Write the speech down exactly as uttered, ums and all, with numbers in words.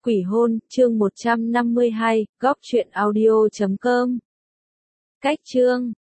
Quỷ hôn, chương một trăm năm mươi hai, góc truyện audio chấm com. Cách chương